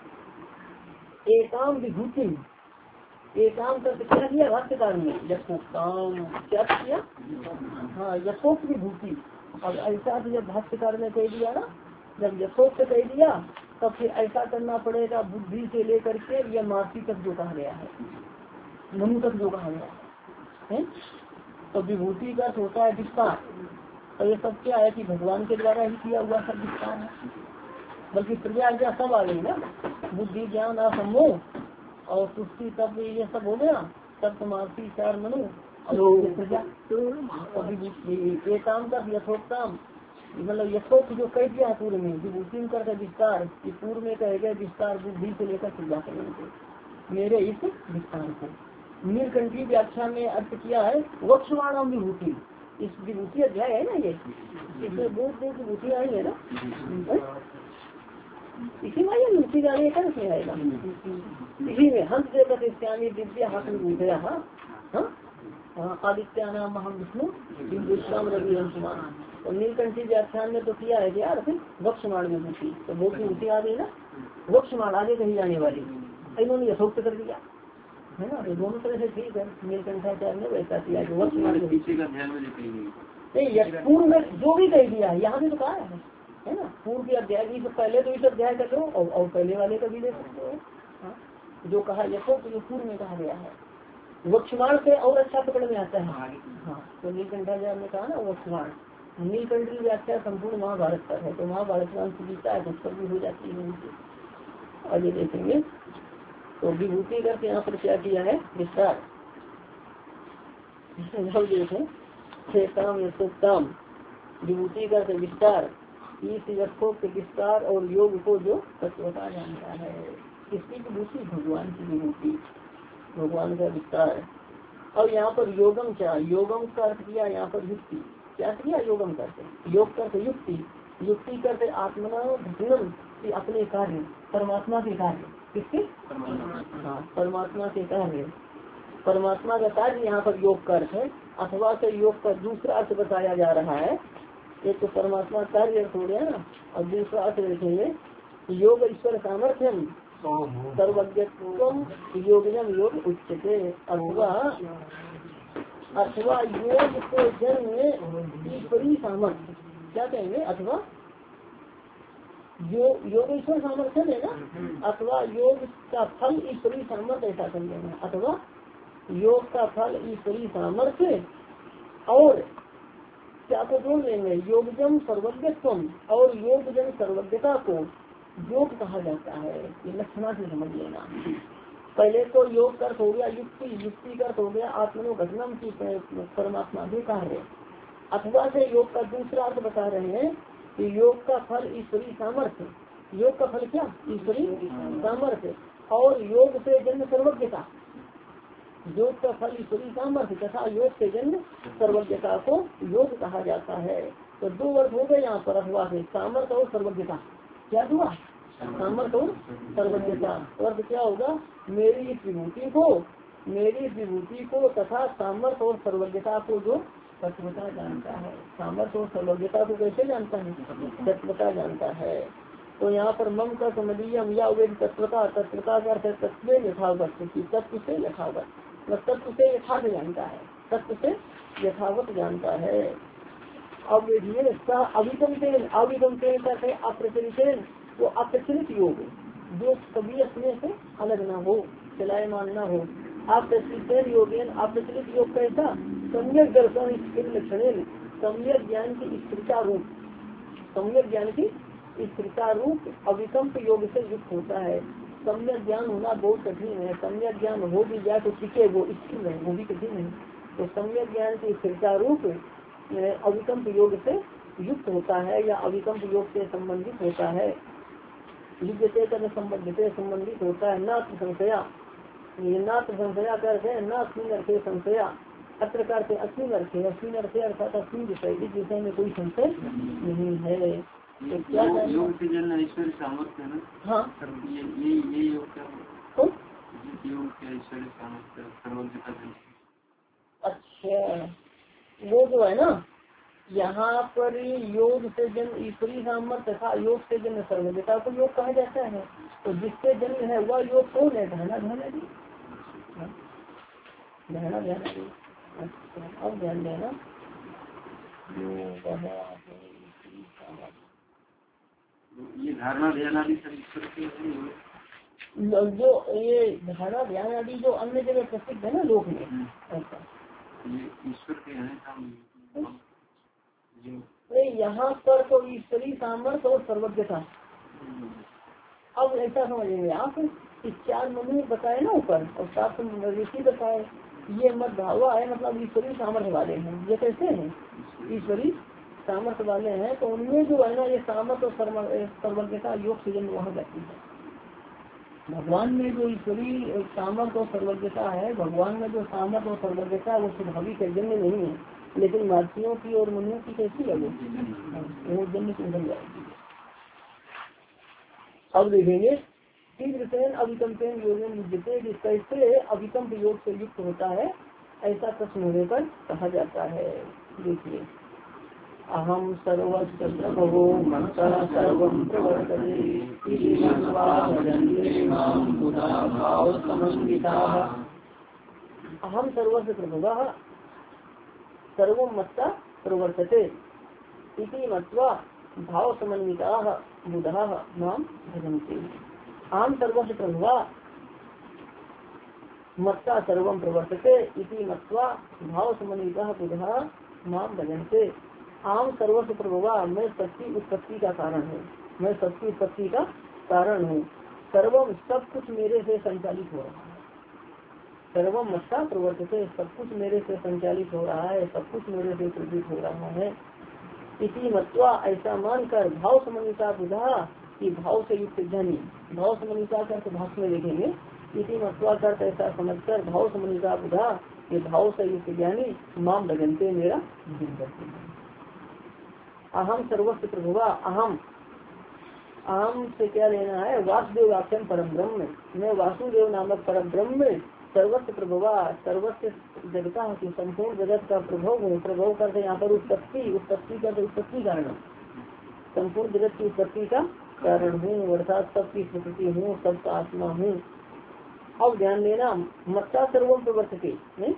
एकाम विभूति, एकाम का क्या किया भाष्यकार ने, यथोक्ताम, क्या किया, हाँ यथोक्त विभूति। अब ऐसा तो जब भाष्यकार ने कह दिया ना, जब यथोक्त कह दिया तब फिर ऐसा करना पड़ेगा, बुद्धि से लेकर के यह मार्सी तक जो कहा गया है, मनु तक जो कहा गया है, तो विभूति का होता है विस्तार। और ये सब क्या है कि भगवान के द्वारा ही किया हुआ सब विस्तार है, बल्कि प्रजा क्या सब आ गई ना, बुद्धि ज्ञान असम्मोह और तुष्टि, तब ये सब हो गया, तब मार्सी चार मनु और प्रजा। ये काम का यथोक्ताम मतलब यथोक्त जो कह दिया पूर्व में, विभूति करके विस्तार, कि पूर्व में कह गया विस्तार बुद्धि से लेकर प्रजा करेंगे मेरे इस विस्तार को। नीलकंठी व्याख्या में अर्थ किया है वक्षमाणम विभूति, इस विभूति अध्याय है ना ये, इसमें बहुत बहुत विभूति आई है ना, इसी में आएगा विभूति का आएगा, इसमें आएगा इसी में हंस देवत इत्यादि दिव्य हाथ विभूतया, हाँ आदित्य नाम महम विष्णु विश्राम रवि अंशुमान। और नीलकंठी व्याख्यान में तो किया है यार फिर वक्षमाण विभूति, तो बहुत विभूति आ गई ना, वक्षमाण आगे कही जाने वाली, इन्होंने यथोक्त कर दिया है ना, ये दोनों तरह से ठीक है। नीलकंठाचार्य ने वैसा किया जो वक्षमाण नहीं, पूर्व में जो भी कह दिया है यहाँ भी तो कहा है, है ना, पूर्व के अध्याय भी तो पहले तो इस अध्याय कर लो और, और पहले वाले का भी ले सकते हो, हाँ? जो कहा यथोक्त जो पूर्व में कहा गया है, वक्षमाण से और अच्छा पकड़ में आता है। हाँ, तो नीलकंठाचार्य ने कहा ना वक्षमाण, नीलकंठ की व्याख्या संपूर्ण महाभारत पर है, तो महाभारत में अंश गीता है, पुस्तक भी हो जाती है उनकी। आगे देखेंगे तो विभूति करके यहाँ पर क्या किया है विस्तार, देखें क्षेत्रम यथोक्तम, विभूति करके विस्तार, इस यथोक्त विस्तार और योग को जो तत्वता जानता है, इसकी विभूति भगवान की विभूति, भगवान का विस्तार। और यहाँ पर योगम क्या, योगम का अर्थ किया यहाँ पर युक्ति, क्या किया योगम करते, योग करते युक्ति, युक्ति करते आत्मना घटनम, अपने कार्य परमात्मा के कार्य, किसके, हाँ परमात्मा के कार्य, परमात्मा का कार्य यहाँ पर योग का अर्थ है। अथवा से योग का दूसरा अर्थ बताया जा रहा है, एक तो परमात्मा कार्य अर्थ हो गया ना, और दूसरा अर्थ देखेंगे योग ईश्वर सामर्थ्यम सर्वज्ञत्वम योगजम योग उच्चते, अथवा अथवा योग से जन्म ईश्वरी सामर्थ्य, क्या कहेंगे, अथवा जो योग ईश्वर सामर्थ्य है ना, अथवा योग का फल ईश्वरी सामर्थ्य, ऐसा समझेंगे। अथवा योग का फल ईश्वरी सामर्थ्य, और क्या को जोड़ लेंगे, योगजम सर्वज्ञत्वम, और योगजम सर्वज्ञता को योग कहा जाता है। ये लक्षणा से समझ लेना। पहले तो योग कर्त हो गया युक्ति, युक्ति कर्त हो गया आत्मनो घटनम की परमात्मा भी कार्य। अथवा से योग का दूसरा अर्थ बता रहे हैं कि योग का फल ईश्वरी सामर्थ्य। योग का फल क्या, ईश्वरी सामर्थ्य, और योग से जन्म सर्वज्ञता। योग का फल ईश्वरी सामर्थ्य तथा योग से जन्म सर्वज्ञता को योग कहा जाता है। तो दो अर्थ हो गए यहाँ पर अथवा से, सामर्थ्य और सर्वज्ञता। क्या हुआ, सामर्थ्य और सर्वज्ञता। अर्थ क्या होगा, मेरी इस विभूति को, मेरी इस विभूति को तथा सामर्थ्य और सर्वज्ञता को जो तत्वता जानता है। सामर्थ्य और सर्वज्ञता को कैसे जानता है, तत्वता जानता है। तो यहाँ पर मम का समझियम या वेद तत्वता, तत्वता का अर्थ तत्व यथावत, तत्व से यथावत, तत्व से यथार्थ जानता है, तत्व से यथावत जानता है। अब देखिए अविगमतेन, अविगमतेन करते अप्रचलितेन, वो अप्रचलित योग जो कभी अपने से अलग ना हो, चलायमान ना हो। अप्रचलित योगेन, अप्रचलित योग कैसा, सम्यक दर्शन स्थिर लक्षण, सम्यक ज्ञान की स्थिरता रूप, सम्यक ज्ञान की स्थिरता रूप अविकम्प योग से युक्त होता है। सम्यक ज्ञान होना बहुत कठिन है, सम्यक ज्ञान हो भी जाए तो टिके वो स्थिर है, वो भी कठिन है। तो सम्यक ज्ञान की स्थिरता रूप अविकम्प योग से युक्त होता है या अविकम्प योग से संबंधित होता है। युद्धते कर संबंधित संबंधित होता है। न संशया, ये न संशया करते हैं, न अस्मिन अर्थे संशया, अत्र करते अस्मिन अर्थे, अस्मिन अर्थे अर्थात अस्मिन विषय, इस विषय में कोई संशय नहीं है। तो क्या योग से जन्म ईश्वरी सामर्थ्य है ना। हाँ, ये ये ये योग क्या तो योग क्या ईश्वरी सामर्थ्य सर्वज्ञता। अच्छा, वो जो है ना, यहाँ पर योग से जन्म ईश्वरी सामर्थ्य तथा योग से जन्म सर्वज्ञता को योग कहा जाता है। तो जिससे जन्म है वह योग कौन है, धना ध्यान आदि, धना ध्यान आदि। अच्छा, अब ध्यान देना, ये धारणा ध्यान आदि जो ये धारणा ध्यान आदि जो अन्य जगह प्रसिद्ध है ना लोक में, ऐसा ईश्वर के हैं। यहाँ पर तो ईश्वरी सामर्थ्य और सर्वज्ञता। अब ऐसा समझेंगे आप, इस चार मनु बताए ना ऊपर, और सात ऋषि बताए, ये मत भावा है, मतलब ईश्वरी सामर्थ्य वाले हैं। ये कैसे हैं, ईश्वरी सामर्थ्य वाले हैं। तो उनमें जो है ना ये सामर्थ्य और सर्वज्ञता योग से जन्म वहाँ जाती है। भगवान में जो ईश्वरी सामर्थ्य और सर्वज्ञता है, भगवान में जो सामर्थ्य और सर्वज्ञता है वो स्वाभाविक है, जन्म नहीं है। लेकिन महर्षियों की और मनुष्यों की कैसी है वो, वो जन्म से उभर जाएगी। अब देखेंगे तीव्रतेन अविकम्पेन योगेन युज्यते, कैसे अविकम्प योग से युक्त होता है, ऐसा प्रश्न होने पर कहा जाता है। देखिए, अहम सर्वस्य प्रभवो मत्तः सर्वं प्रवर्तते इति मत्वा भजन्ते मां मुदा भावसमन्विताः। अहम सर्वस्य प्रभवः सर्वं मत्तः प्रवर्तते इति मत्वा भावसमन्विताः बुधाः मां भजन्ते। अहम सर्वस्य प्रभवः मत्तः सर्वं प्रवर्तते इति मत्वा भावसमन्विताः बुधाः मां भजन्ते। आम सर्वस्व प्रभुवा, मैं सबकी उत्पत्ति का कारण हूँ, मैं सबकी उत्पत्ति का कारण हूँ। सर्वम सब कुछ मेरे से संचालित हो रहा है। सर्वम मत्ता प्रवर्तते, सब कुछ मेरे से संचालित हो रहा है, सब कुछ मेरे से प्रेरित हो रहा है। इसी मत्वा, ऐसा मानकर भाव समन्विता बुधा कि भाव से युक्त ज्ञानी, भाव समन्विता करके भाष्य में देखेंगे। इसी मत्वा कर ऐसा समझकर भाव समन्विता बुधा ये भाव से युक्त ज्ञानी माम भजनते, मेरा भजन करते हैं। अहम सर्वस्व प्रभुवा, अहम अहम से क्या लेना है, वासुदेव आख्यम परम ब्रह्म, मैं वासुदेव नामक परम ब्रह्म सर्वस्व प्रभुवा, सर्वस्व जगता की संपूर्ण जगत का प्रभव हूँ। प्रभव करते यहाँ पर उत्पत्ति, उत्पत्ति करते उत्पत्ति कारण, संपूर्ण जगत की उत्पत्ति का कारण हूँ, अर्थात सबकी प्रकृति हूँ, सबका आत्मा हूँ। अब ध्यान देना, मत्ता सर्वम प्रवर्तते,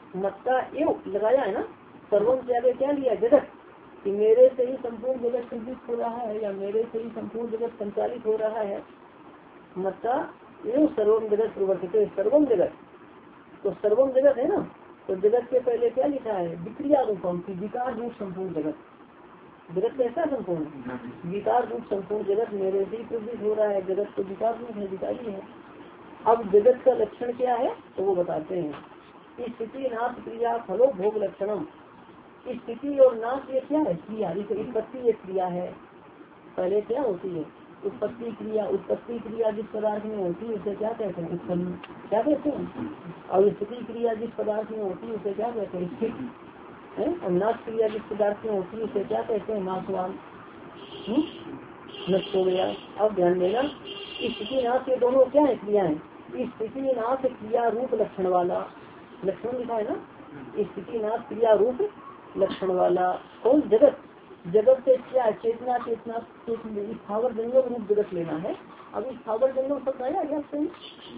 मत्ता एव लगाया है ना, सर्वम से आगे क्या लिया, जगत, कि मेरे से ही संपूर्ण जगत संचित हो रहा है या मेरे से ही संपूर्ण जगत संचालित हो रहा है। मत्ता एव सर्वम जगत प्रवर्तित, सर्वम जगत, तो सर्वम जगत है ना, तो जगत के पहले क्या लिखा है, विक्रिया रूपम की विकार रूप संपूर्ण जगत। जगत कैसा संपूर्ण, विकार रूप संपूर्ण जगत मेरे से ही प्रवृत्त हो रहा है। जगत तो विकार रूप है, विकारी है। अब जगत का लक्षण क्या है तो वो बताते हैं, स्थिति नाश क्रिया फलो भोग लक्षणम। स्थिति और नाश ये क्या है, क्रिया, उत्पत्ति एक क्रिया है। पहले क्या होती है, उत्पत्ति क्रिया। उत्पत्ति क्रिया जिस पदार्थ में होती है उसे क्या कहते हैं, उत्पन्न, क्या कहते हैं। और स्थिति क्रिया जिस पदार्थ में होती है उसे क्या कहते हैं, स्थिति। और नाश क्रिया जिस पदार्थ में होती है उसे क्या कहते हैं, नाशवान, नष्ट हो गया। अब ध्यान देना, स्थिति नाश ये दोनों क्या है, क्रियाएं। स्थिति नाश क्रिया रूप लक्षण वाला, लक्षण लिखा है ना, स्थिति नाश क्रिया रूप लक्षण वाला कौन, जगत। जगत से क्या, चेतना, चेतना स्थावर जंगम रूप जगत लेना है। अब स्थावर जंगम शब्द आया क्या सही,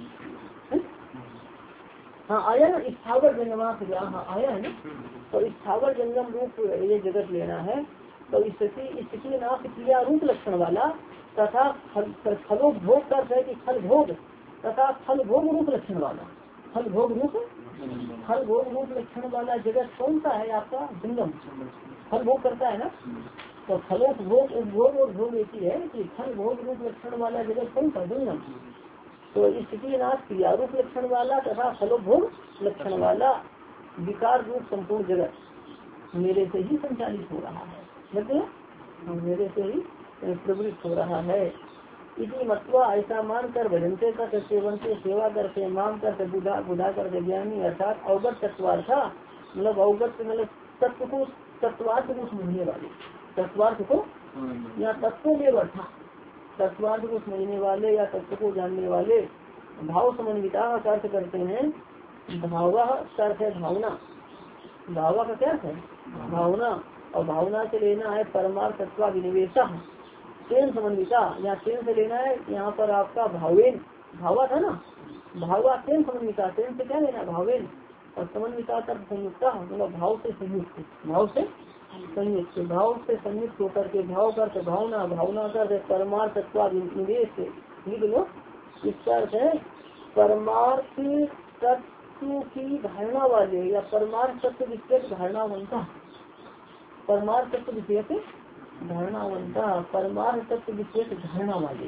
हाँ आया ना, स्थावर जंगम, हाँ आया है ना। तो स्थावर जंगम रूप ये जगत लेना है। तो स्थिति स्थिति नाश क्रिया रूप लक्षण वाला तथा फलो भोग का है कि फल भोग तथा फल भोग रूप लक्षण वाला, फल भोग रूप फल भोग रूप लक्षण वाला जगत कौन सा है आपका, जंगम, फल भोग करता है ना। तो फलों भोग, उपभोग और भोग एक ही है कि फल भोग रूप लक्षण वाला जगत कौन सा, जंगम। तो स्थिति नाश क्रिया रूप लक्षण वाला तथा फलो भोग लक्षण वाला विकार रूप संपूर्ण जगत मेरे से ही संचालित हो रहा है, मतलब मेरे से ही प्रवृत्त हो रहा है। इसी मत्वा ऐसा मान कर भजनते कर सेवन से सेवा करते माम करते बुधा बुधा करते ज्ञानी अर्थात अवगत तत्वार्था, मतलब अवगत मतलब तत्व को तत्वार्थ को समझने वाले, तत्वार्थ को या तत्व में वर्था, तत्वार्थ को समझने वाले या तत्व को जानने वाले भाव समन्विता का अर्थ करते हैं। भावा का अर्थ है भावना, भावा का क्या है भावना, और भावना से लेना है परमार्थ तत्वा विनिवेशा, तेन समन्विता, यहाँ तेन से लेना है यहाँ पर आपका भावेन, भावा था ना, भावा तेन समन्विता, तेन से क्या लेना भावेन, और समन्विता तर्थ संयुक्ता, मतलब भाव से संयुक्त, भाव से संयुक्त, भाव से संयुक्त होकर के, भाव कर भावना, भावना कर परमार्थ तत्वा विनिवेश, लिख लो। इसका अर्थ है परमार्थ तत्व की धारणा वाले या परमार्थ तत्व विषय धारणा बनता, परमार्थ तत्व विषय धारणा बनता, परमार्थ तत्व विशेष धारणा वाले,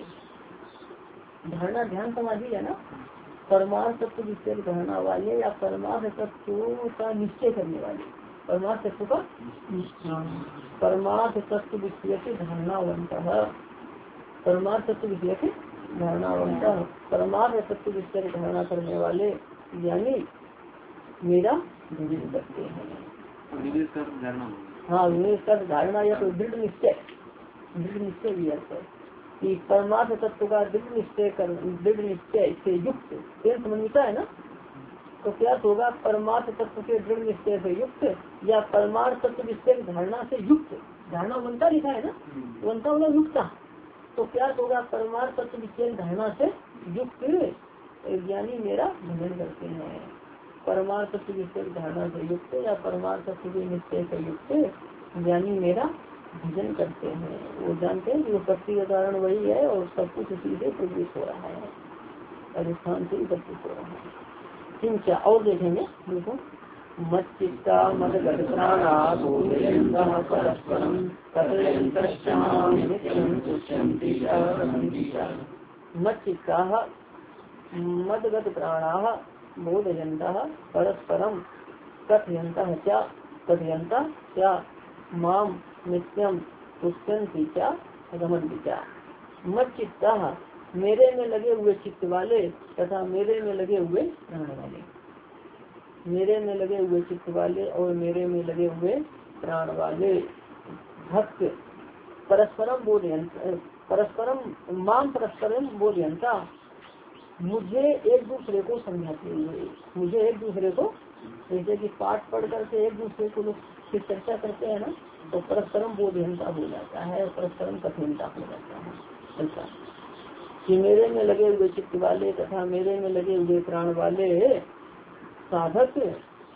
धारणा ध्यान समाधि है ना, परमार्थ तत्व विशेष धारणा वाले या परमार्थ तत्व का निश्चय करने वाले, परमार्थ तत्व का परमार्थ तत्व विशेष धारणा बनता है, परमार्थ तत्व विशेष धारणा बनता है, परमार्थ तत्व विशेष धारणा करने वाले यानी मेरा भजन करते हैं। हाँ विवेक कर धारणा या तो दृढ़ निश्चय, दृढ़ निश्चय भी अर्थ है कि परमार्थ तत्व का दृढ़ निश्चय कर, दृढ़ निश्चय से युक्त, तेन समन्विता है ना। तो क्या होगा, परमार्थ तत्व के दृढ़ निश्चय से युक्त या परमार्थ तत्व विषय धारणा से युक्त, धारणा बनता लिखा है ना, बनता मतलब युक्ता। तो क्या होगा, परमार्थ तत्व विषय धारणा से युक्त यानी मेरा भजन करते हैं, परमार्थ तत्व विषय धारणा से युक्त या परमार्थ तत्व निश्चय से युक्त यानी मेरा भजन करते हैं। वो जानते हैं कि उत्पत्ति का कारण वही है और सब कुछ उसी से प्रवृत्त हो रहा है, अधिष्ठान से प्रवृत्त हो रहा है। तीन क्या और देखेंगे, देखो मच्चित्ता मदगत प्राणा परस्परम मच्चित्ता मदगत प्राणा बोधयन्तः परस्परम कथयन्तः क्या कथयन्तः क्या माम नित्यम तुष्यन्ति क्या रमन्ति क्या। मच्चित्ता मेरे में लगे हुए चित्त वाले तथा मेरे में लगे हुए प्राण वाले, मेरे में लगे हुए चित्त वाले और मेरे में लगे हुए प्राण वाले भक्त परस्परम बोधयन्त परस्परम माम परस्परम बोधयन्ता मुझे एक दूसरे को समझाते हुए, मुझे एक दूसरे को, जैसे कि पाठ पढ़ करके एक दूसरे को लोग की चर्चा करते हैं ना, तो परस्परम बोधयन्ता हो जाता है और परस्परम कथयन्ता हो जाता है। ऐसा कि मेरे में लगे हुए चित्त वाले तथा मेरे में लगे हुए प्राण वाले साधक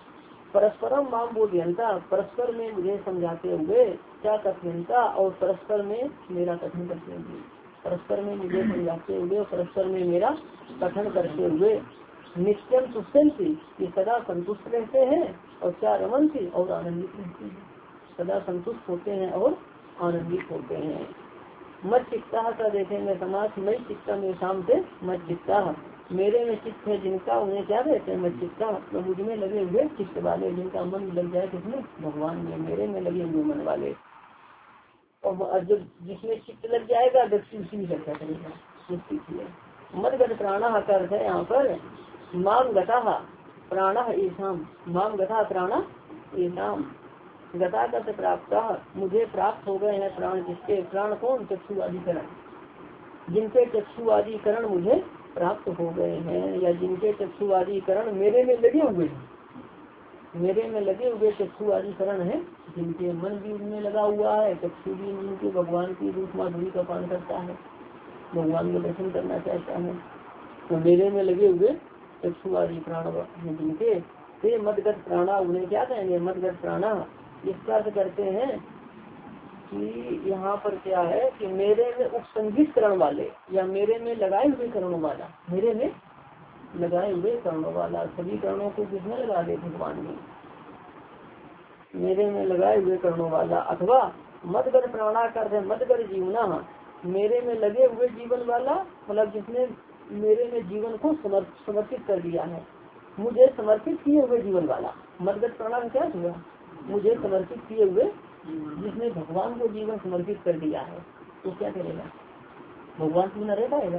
परस्परम माम बोधयंता, परस्पर में मुझे समझाते हुए, क्या कथयंता, और परस्पर में मेरा कथन करते हुए, परस्पर में मुझे समझाते हुए और परस्पर में मेरा कथन करते हुए, नित्यम तुष्टंती, ये सदा संतुष्ट रहते हैं, और क्या रमनती, और आनंदित रहते हैं, सदा संतुष्ट होते हैं और आनंदित होते हैं। मत चित्ता का देखेंगे समाज, मई चित्ता में शाम से मत चित्ता, मेरे में चित्त है जिनका, उन्हें क्या कहते हैं, मत चित्ता, तो मुझ में लगे हुए चित्त वाले, जिनका मन लग जाए किसमें, भगवान में, मेरे में लगे हुए मन वाले। और जब जिसमें चित्त लग जाएगा व्यक्ति उसी में चर्चा करेगा। मदगत प्राणा का अर्थ है यहाँ पर माम गता प्राण ऐसाम, माम गता प्राण ऐसाम, गता का प्राप्त, मुझे प्राप्त हो गए हैं प्राण, जिसके प्राण कौन, चक्षुआदिकरण, जिनके चक्षुआदिकरण मुझे प्राप्त हो गए हैं, या जिनके चक्षुआदिकरण मेरे में लगे हुए हैं, मेरे में लगे हुए चक्षुआदिकरण है, जिनके मन भी उनमें लगा हुआ है, चक्षु भी जिनके भगवान की रूप माधुरी का पान करता है, भगवान का दर्शन करना चाहता है, तो मेरे में लगे हुए चक्षुआदि प्राण जिनके, ते मदगत प्राणा, उन्हें क्या कहेंगे, मदगत प्राणा। इसका अर्थ करते हैं कि यहाँ पर क्या है कि मेरे में उपसंगित करण वाले, या मेरे में लगाए हुए करणों वाला, मेरे में लगाए हुए करणों वाला, सभी करणों को किसमें लगा दे, भगवान में, मेरे में लगाए हुए करणों वाला, अथवा मदगत प्राणा कर मदगत जीवना, मेरे में लगे हुए जीवन वाला, मतलब जिसने मेरे में जीवन को समर्पित कर दिया है, मुझे समर्पित किए हुए जीवन वाला, मदगत प्राणा का क्या हुआ, मुझे समर्पित किए हुए, जिसने भगवान को जीवन समर्पित कर दिया है, तो क्या करेगा, भगवान से बिना रह पाएगा,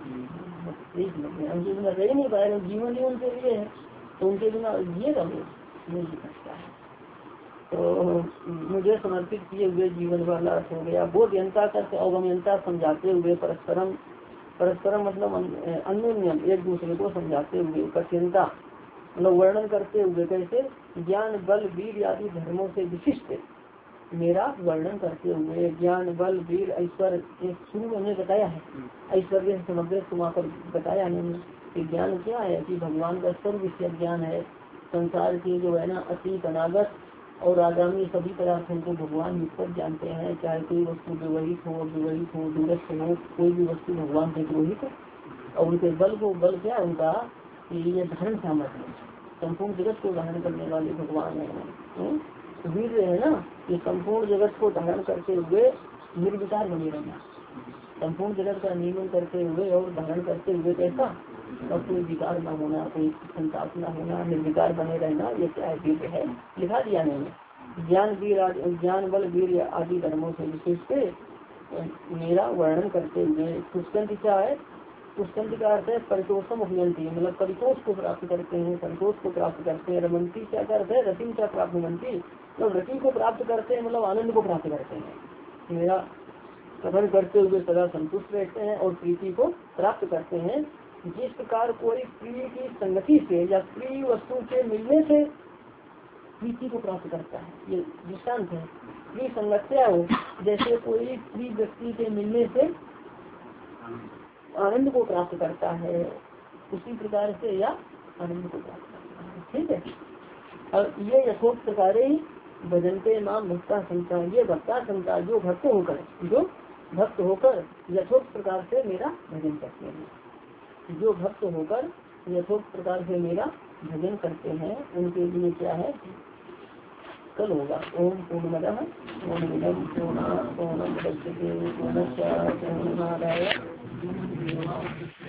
उनके बिना रह नहीं पाएगा, जीवन ही उनके लिए है, तो उनके बिना जिएगा वो नहीं जी सकता है। तो मुझे समर्पित किए हुए जीवन वाला हो गया। बोधयंता करके अवगम्यंता, समझाते हुए, परस्परम, परस्परम मतलब अन्योन्यम, एक दूसरे को समझाते हुए, कथ्यंता मतलब वर्णन करते हुए, कैसे, ज्ञान बल वीर आदि धर्मों से विशिष्ट मेरा वर्णन करते हुए, ज्ञान बल वीर ऐश्वर्य, शुरू में बताया है, ऐश्वर्य समग्र तुम्हाकर बताया नहीं कि ज्ञान क्या है, कि भगवान का सर्व विषय ज्ञान है, संसार की जो है ना अतीत अनागत और आगामी सभी पदार्थों को भगवान निष्पर जानते हैं, चाहे कोई वस्तु व्यवहित हो, अव्यवहित हो, दूरस्थ हो, कोई भी वस्तु भगवान से पुरोहित, और उनके बल को, बल क्या उनका, ये धारण सामर्थ्य, संपूर्ण जगत को धारण करने वाले भगवान है। वीर है ना, ये संपूर्ण जगत को धारण करते हुए निर्विकार बने रहना, संपूर्ण जगत का नियमन करते हुए और धारण करते हुए, कैसा, और कोई विकार न होना, कोई संताप न होना, निर्विकार बने रहना, ये क्या है, वीर है, लिखा दिया नहीं। ज्ञान वीर, ज्ञान बल वीर आदि धर्मों से विशिष्ट मेरा वर्णन करते हुए, पुष्कंत क्या है, पुष्कंत का अर्थ है परितोषम अभियंती, मतलब परितोष को प्राप्त करते हैं, संतोष को प्राप्त करते हैं। रमंती क्या करते हैं, रति क्या प्राप्त मनती, मतलब रति को प्राप्त करते हैं, मतलब आनंद को प्राप्त करते हैं, मेरा कथन करते हुए सदा संतुष्ट रहते हैं और प्रीति को प्राप्त करते हैं। जिस प्रकार कोई प्रिय की संगति से या प्रिय वस्तु के मिलने से प्रीति को प्राप्त करता है, ये दृष्टांत है। प्रिय संगत्या हो, जैसे कोई प्रिय व्यक्ति के मिलने से आनंद को प्राप्त करता है, उसी प्रकार से या आनंद को प्राप्त करता है, ठीक है। और ये यथोक्त प्रकार ही भजनते माम भक्ता संता, ये भक्ता संता जो भक्त होकर, जो भक्त होकर यथोक्त प्रकार से मेरा भजन करते हैं, जो भक्त होकर यथोक्त प्रकार से मेरा भजन करते हैं, उनके लिए क्या है, कल होगा। ओम पूर्णमदः पूर्णमिदं पूर्णात् पूर्णमुदच्यते पूर्णस्य पूर्णमादाय